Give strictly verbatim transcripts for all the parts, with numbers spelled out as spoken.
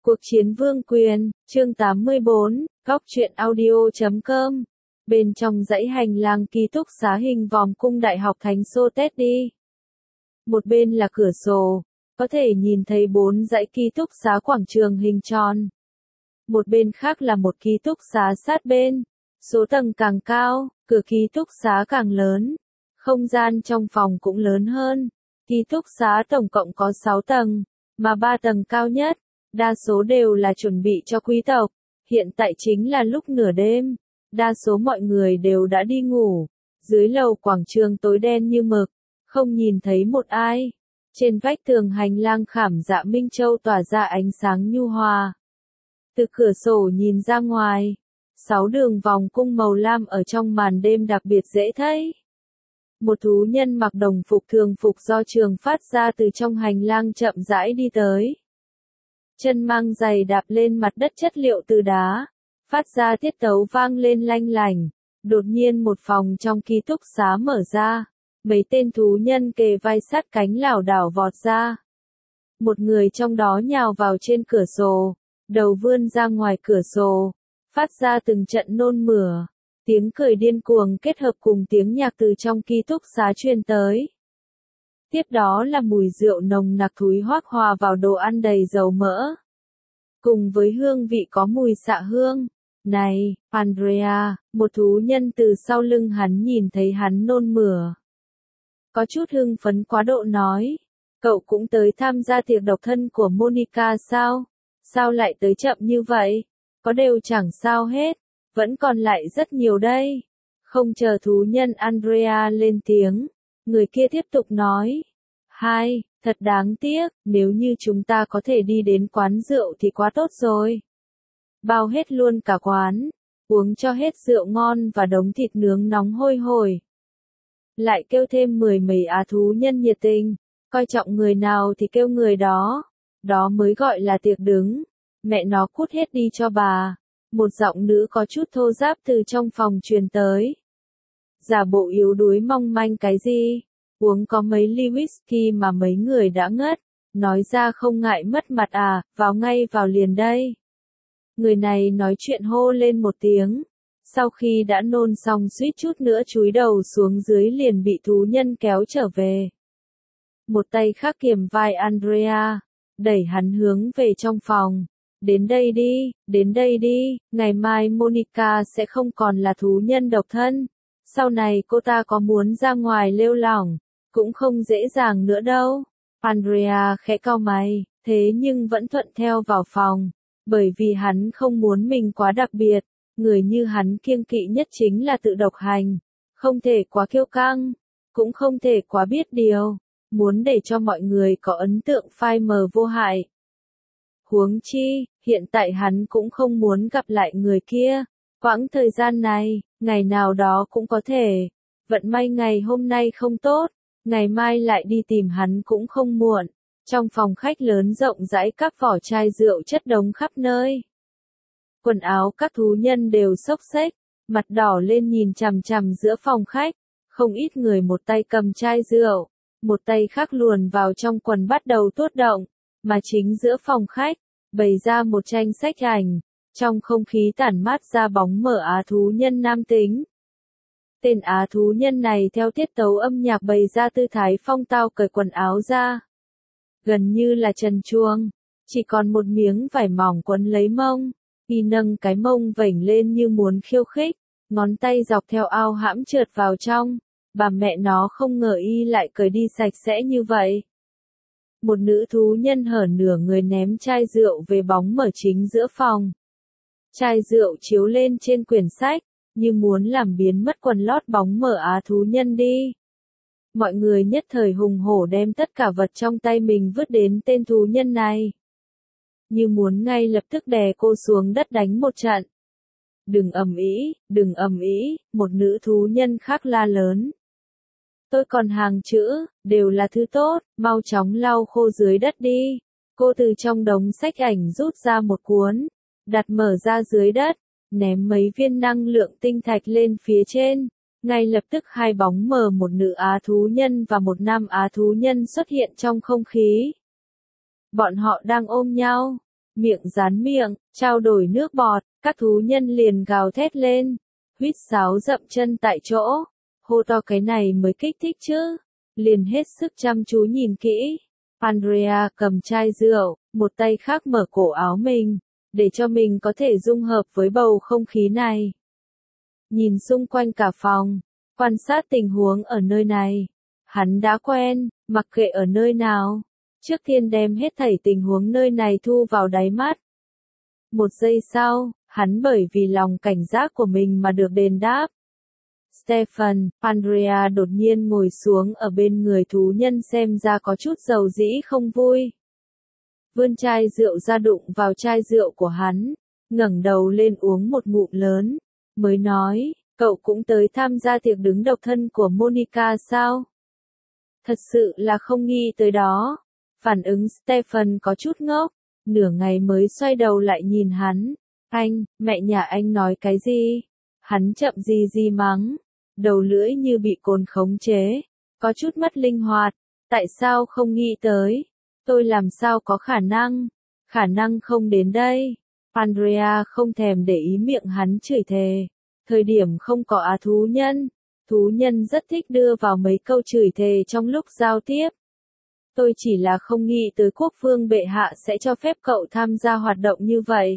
Cuộc chiến vương quyền, chương tám mươi bốn, góc truyện audio chấm com. Bên trong dãy hành lang ký túc xá hình vòm cung đại học Thánh Xô Tết đi. Một bên là cửa sổ, có thể nhìn thấy bốn dãy ký túc xá quảng trường hình tròn. Một bên khác là một ký túc xá sát bên. Số tầng càng cao, cửa ký túc xá càng lớn. Không gian trong phòng cũng lớn hơn. Ký túc xá tổng cộng có sáu tầng, mà ba tầng cao nhất, đa số đều là chuẩn bị cho quý tộc. Hiện tại chính là lúc nửa đêm, đa số mọi người đều đã đi ngủ. Dưới lầu quảng trường tối đen như mực, không nhìn thấy một ai. Trên vách tường hành lang khảm dạ Minh Châu tỏa ra ánh sáng nhu hòa. Từ cửa sổ nhìn ra ngoài, sáu đường vòng cung màu lam ở trong màn đêm đặc biệt dễ thấy. Một thú nhân mặc đồng phục thường phục do trường phát ra từ trong hành lang chậm rãi đi tới. Chân mang giày đạp lên mặt đất chất liệu từ đá, phát ra tiết tấu vang lên lanh lành. Đột nhiên một phòng trong ký túc xá mở ra, mấy tên thú nhân kề vai sát cánh lảo đảo vọt ra. Một người trong đó nhào vào trên cửa sổ, đầu vươn ra ngoài cửa sổ, phát ra từng trận nôn mửa. Tiếng cười điên cuồng kết hợp cùng tiếng nhạc từ trong ký túc xá truyền tới. Tiếp đó là mùi rượu nồng nặc thúi hoác hòa vào đồ ăn đầy dầu mỡ. Cùng với hương vị có mùi xạ hương. Này, Andrea, một thú nhân từ sau lưng hắn nhìn thấy hắn nôn mửa. Có chút hưng phấn quá độ nói. Cậu cũng tới tham gia tiệc độc thân của Monica sao? Sao lại tới chậm như vậy? Có đều chẳng sao hết. Vẫn còn lại rất nhiều đây. Không chờ thú nhân Andrea lên tiếng, người kia tiếp tục nói. Hai, thật đáng tiếc, nếu như chúng ta có thể đi đến quán rượu thì quá tốt rồi. Bao hết luôn cả quán, uống cho hết rượu ngon và đống thịt nướng nóng hôi hổi. Lại kêu thêm mười mấy á thú nhân nhiệt tình, coi trọng người nào thì kêu người đó. Đó mới gọi là tiệc đứng. Mẹ nó cút hết đi cho bà. Một giọng nữ có chút thô ráp từ trong phòng truyền tới. Giả bộ yếu đuối mong manh cái gì? Uống có mấy ly whisky mà mấy người đã ngất. Nói ra không ngại mất mặt à, vào ngay vào liền đây. Người này nói chuyện hô lên một tiếng. Sau khi đã nôn xong suýt chút nữa chúi đầu xuống dưới liền bị thú nhân kéo trở về. Một tay khác kiềm vai Andrea, đẩy hắn hướng về trong phòng. Đến đây đi, đến đây đi, ngày mai Monica sẽ không còn là thú nhân độc thân. Sau này cô ta có muốn ra ngoài lêu lỏng, cũng không dễ dàng nữa đâu. Andrea khẽ cau mày, thế nhưng vẫn thuận theo vào phòng, bởi vì hắn không muốn mình quá đặc biệt. Người như hắn kiêng kỵ nhất chính là tự độc hành, không thể quá kiêu căng, cũng không thể quá biết điều, muốn để cho mọi người có ấn tượng phai mờ vô hại. Huống chi, hiện tại hắn cũng không muốn gặp lại người kia. Quãng thời gian này, ngày nào đó cũng có thể. Vận may ngày hôm nay không tốt, ngày mai lại đi tìm hắn cũng không muộn. Trong phòng khách lớn rộng rãi các vỏ chai rượu chất đống khắp nơi. Quần áo các thú nhân đều xốc xếch, mặt đỏ lên nhìn chằm chằm giữa phòng khách. Không ít người một tay cầm chai rượu, một tay khác luồn vào trong quần bắt đầu tuốt động. Mà chính giữa phòng khách, bày ra một tranh sách ảnh, trong không khí tản mát ra bóng mờ á thú nhân nam tính. Tên á thú nhân này theo tiết tấu âm nhạc bày ra tư thái phong tao cởi quần áo ra. Gần như là trần truồng, chỉ còn một miếng vải mỏng quấn lấy mông, y nâng cái mông vểnh lên như muốn khiêu khích, ngón tay dọc theo ao hãm trượt vào trong, bà mẹ nó không ngờ y lại cởi đi sạch sẽ như vậy. Một nữ thú nhân hở nửa người ném chai rượu về bóng mở chính giữa phòng. Chai rượu chiếu lên trên quyển sách, như muốn làm biến mất quần lót bóng mở á thú nhân đi. Mọi người nhất thời hùng hổ đem tất cả vật trong tay mình vứt đến tên thú nhân này. Như muốn ngay lập tức đè cô xuống đất đánh một trận. Đừng ầm ĩ, đừng ầm ĩ, một nữ thú nhân khác la lớn. Tôi còn hàng chữ, đều là thứ tốt, mau chóng lau khô dưới đất đi. Cô từ trong đống sách ảnh rút ra một cuốn, đặt mở ra dưới đất, ném mấy viên năng lượng tinh thạch lên phía trên. Ngay lập tức hai bóng mờ một nữ á thú nhân và một nam á thú nhân xuất hiện trong không khí. Bọn họ đang ôm nhau, miệng dán miệng, trao đổi nước bọt, các thú nhân liền gào thét lên, huýt sáo dậm chân tại chỗ, hô to cái này mới kích thích chứ, liền hết sức chăm chú nhìn kỹ. Andrea cầm chai rượu, một tay khác mở cổ áo mình, để cho mình có thể dung hợp với bầu không khí này. Nhìn xung quanh cả phòng, quan sát tình huống ở nơi này. Hắn đã quen, mặc kệ ở nơi nào. Trước tiên đem hết thảy tình huống nơi này thu vào đáy mắt. Một giây sau, hắn bởi vì lòng cảnh giác của mình mà được đền đáp. Stephen, Andrea đột nhiên ngồi xuống ở bên người thú nhân xem ra có chút dầu dĩ không vui. Vươn chai rượu ra đụng vào chai rượu của hắn, ngẩng đầu lên uống một ngụm lớn, mới nói, cậu cũng tới tham gia tiệc đứng độc thân của Monica sao? Thật sự là không nghĩ tới đó. Phản ứng Stephen có chút ngốc, nửa ngày mới xoay đầu lại nhìn hắn. Anh, mẹ nhà anh nói cái gì? Hắn chậm gì gì mắng, đầu lưỡi như bị cồn khống chế, có chút mất linh hoạt. Tại sao không nghĩ tới? Tôi làm sao có khả năng? Khả năng không đến đây. Andrea không thèm để ý miệng hắn chửi thề. Thời điểm không có á thú nhân, thú nhân rất thích đưa vào mấy câu chửi thề trong lúc giao tiếp. Tôi chỉ là không nghĩ tới quốc vương bệ hạ sẽ cho phép cậu tham gia hoạt động như vậy.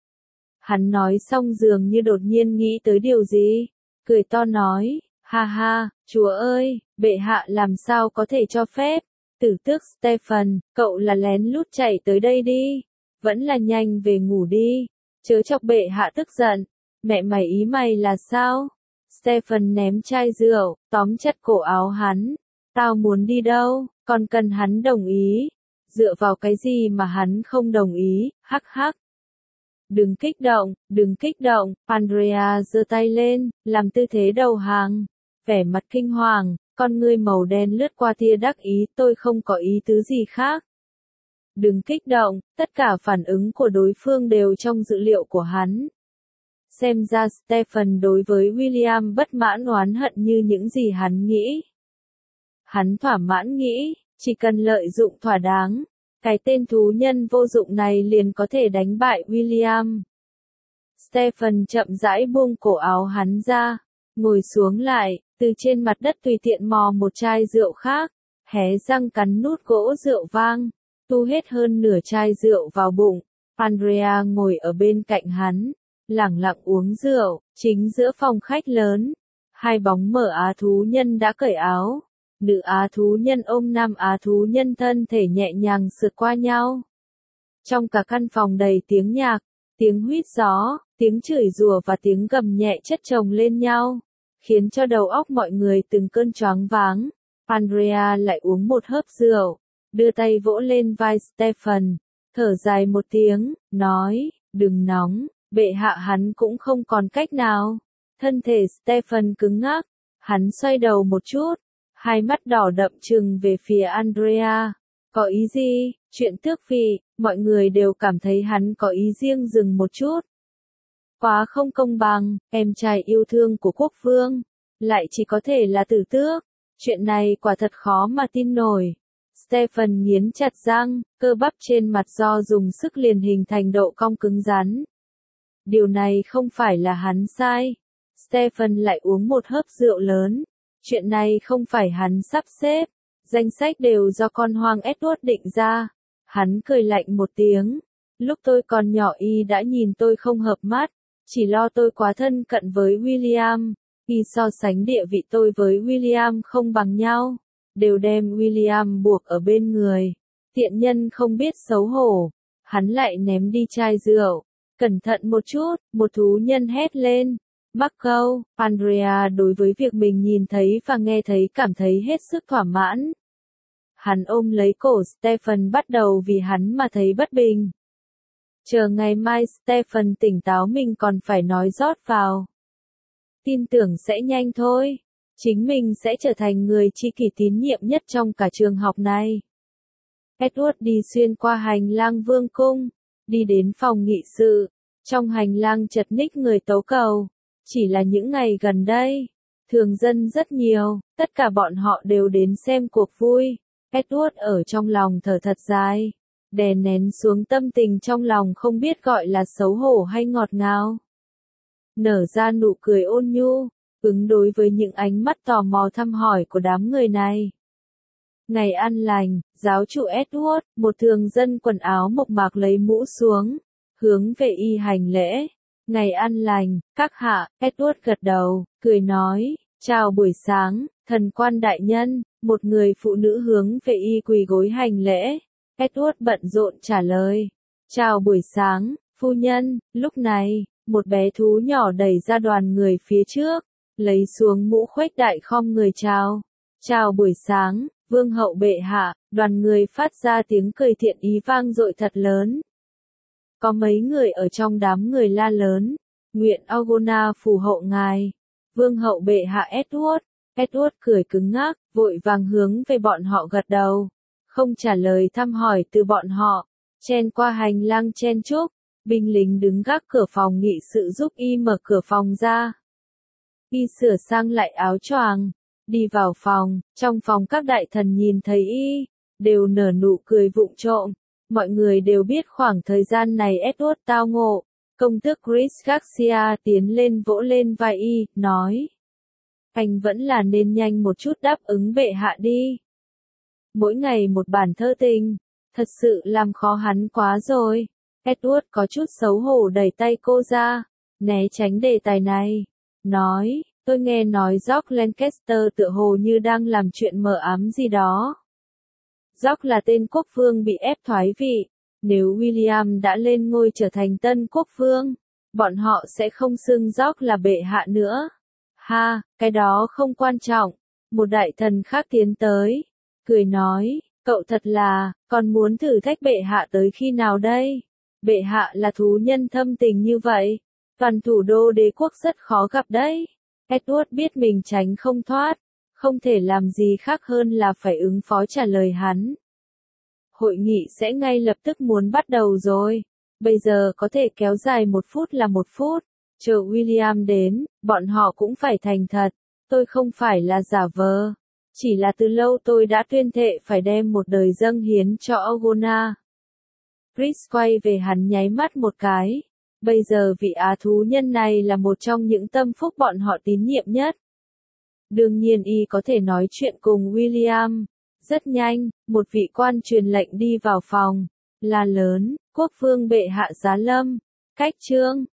Hắn nói xong dường như đột nhiên nghĩ tới điều gì, cười to nói, ha ha, chúa ơi, bệ hạ làm sao có thể cho phép. Tử tước Stephen, cậu là lén lút chạy tới đây đi, vẫn là nhanh về ngủ đi, chớ chọc bệ hạ tức giận. Mẹ mày ý mày là sao? Stephen ném chai rượu, tóm chặt cổ áo hắn. Tao muốn đi đâu, còn cần hắn đồng ý. Dựa vào cái gì mà hắn không đồng ý, hắc hắc. Đừng kích động, đừng kích động, Andrea giơ tay lên, làm tư thế đầu hàng. Vẻ mặt kinh hoàng, con ngươi màu đen lướt qua tia đắc ý, tôi không có ý tứ gì khác. Đừng kích động, tất cả phản ứng của đối phương đều trong dữ liệu của hắn. Xem ra Stephen đối với William bất mãn oán hận như những gì hắn nghĩ. Hắn thỏa mãn nghĩ, chỉ cần lợi dụng thỏa đáng, cái tên thú nhân vô dụng này liền có thể đánh bại William. Stephen chậm rãi buông cổ áo hắn ra, ngồi xuống lại, từ trên mặt đất tùy tiện mò một chai rượu khác, hé răng cắn nút gỗ rượu vang, tu hết hơn nửa chai rượu vào bụng. Andrea ngồi ở bên cạnh hắn, lẳng lặng uống rượu, chính giữa phòng khách lớn. Hai bóng mờ á thú nhân đã cởi áo. Nữ á thú nhân ôm nam á thú nhân thân thể nhẹ nhàng sượt qua nhau. Trong cả căn phòng đầy tiếng nhạc, tiếng huýt gió, tiếng chửi rủa và tiếng gầm nhẹ chất chồng lên nhau, khiến cho đầu óc mọi người từng cơn choáng váng. Andrea lại uống một hớp rượu, đưa tay vỗ lên vai Stephen, thở dài một tiếng, nói, đừng nóng, bệ hạ hắn cũng không còn cách nào. Thân thể Stephen cứng ngắc, hắn xoay đầu một chút, hai mắt đỏ đậm trừng về phía Andrea. Có ý gì? Chuyện tước vị, mọi người đều cảm thấy hắn có ý riêng dừng một chút. Quá không công bằng, em trai yêu thương của quốc vương, lại chỉ có thể là tử tước. Chuyện này quả thật khó mà tin nổi. Stephen nghiến chặt răng, cơ bắp trên mặt do dùng sức liền hình thành độ cong cứng rắn. Điều này không phải là hắn sai. Stephen lại uống một hớp rượu lớn. Chuyện này không phải hắn sắp xếp. Danh sách đều do con hoang Edward định ra. Hắn cười lạnh một tiếng. Lúc tôi còn nhỏ y đã nhìn tôi không hợp mắt. Chỉ lo tôi quá thân cận với William. Y so sánh địa vị tôi với William không bằng nhau. Đều đem William buộc ở bên người. Tiện nhân không biết xấu hổ. Hắn lại ném đi chai rượu. Cẩn thận một chút, một thú nhân hét lên. Mắc câu, Andrea đối với việc mình nhìn thấy và nghe thấy cảm thấy hết sức thỏa mãn. Hắn ôm lấy cổ Stephen bắt đầu vì hắn mà thấy bất bình. Chờ ngày mai Stephen tỉnh táo mình còn phải nói rót vào. Tin tưởng sẽ nhanh thôi. Chính mình sẽ trở thành người tri kỷ tín nhiệm nhất trong cả trường học này. Edward đi xuyên qua hành lang vương cung, đi đến phòng nghị sự. Trong hành lang chật ních người tấu cầu. Chỉ là những ngày gần đây, thường dân rất nhiều, tất cả bọn họ đều đến xem cuộc vui. Edward ở trong lòng thở thật dài. đè nén xuống tâm tình trong lòng không biết gọi là xấu hổ hay ngọt ngào. Nở ra nụ cười ôn nhu, ứng đối với những ánh mắt tò mò thăm hỏi của đám người này. Ngày an lành, giáo chủ Edward, một thường dân quần áo mộc mạc lấy mũ xuống, hướng về y hành lễ. Ngày an lành, các hạ, Edward gật đầu, cười nói, chào buổi sáng, thần quan đại nhân, một người phụ nữ hướng về y quỳ gối hành lễ. Edward bận rộn trả lời, chào buổi sáng, phu nhân. Lúc này, một bé thú nhỏ đẩy ra đoàn người phía trước, lấy xuống mũ khuếch đại khom người chào. Chào buổi sáng, vương hậu bệ hạ. Đoàn người phát ra tiếng cười thiện ý vang dội thật lớn. Có mấy người ở trong đám người la lớn, nguyện Orgona phù hộ ngài. Vương hậu bệ hạ Edward. Edward cười cứng ngắc, vội vàng hướng về bọn họ gật đầu, không trả lời thăm hỏi từ bọn họ, chen qua hành lang chen chúc, binh lính đứng gác cửa phòng nghị sự giúp y mở cửa phòng ra. Y sửa sang lại áo choàng, đi vào phòng, trong phòng các đại thần nhìn thấy y, đều nở nụ cười vụng trộm. Mọi người đều biết khoảng thời gian này Edward tao ngộ. Công tước Chris Garcia tiến lên vỗ lên vai y, nói, anh vẫn là nên nhanh một chút đáp ứng bệ hạ đi. Mỗi ngày một bản thơ tình, thật sự làm khó hắn quá rồi. Edward có chút xấu hổ đẩy tay cô ra, né tránh đề tài này, nói, tôi nghe nói George Lancaster tựa hồ như đang làm chuyện mờ ám gì đó. George là tên quốc vương bị ép thoái vị, nếu William đã lên ngôi trở thành tân quốc vương, bọn họ sẽ không xưng George là bệ hạ nữa. Ha, cái đó không quan trọng. Một đại thần khác tiến tới, cười nói, cậu thật là, còn muốn thử thách bệ hạ tới khi nào đây? Bệ hạ là thú nhân thâm tình như vậy, toàn thủ đô đế quốc rất khó gặp đấy. Edward biết mình tránh không thoát, không thể làm gì khác hơn là phải ứng phó trả lời hắn. Hội nghị sẽ ngay lập tức muốn bắt đầu rồi, bây giờ có thể kéo dài một phút là một phút. Chờ William đến, bọn họ cũng phải thành thật, tôi không phải là giả vờ, chỉ là từ lâu tôi đã tuyên thệ phải đem một đời dâng hiến cho Orgona. Chris quay về hắn nháy mắt một cái, bây giờ vị á thú nhân này là một trong những tâm phúc bọn họ tín nhiệm nhất. Đương nhiên y có thể nói chuyện cùng William. Rất nhanh, một vị quan truyền lệnh đi vào phòng, la lớn, quốc vương bệ hạ giá lâm, cách trương.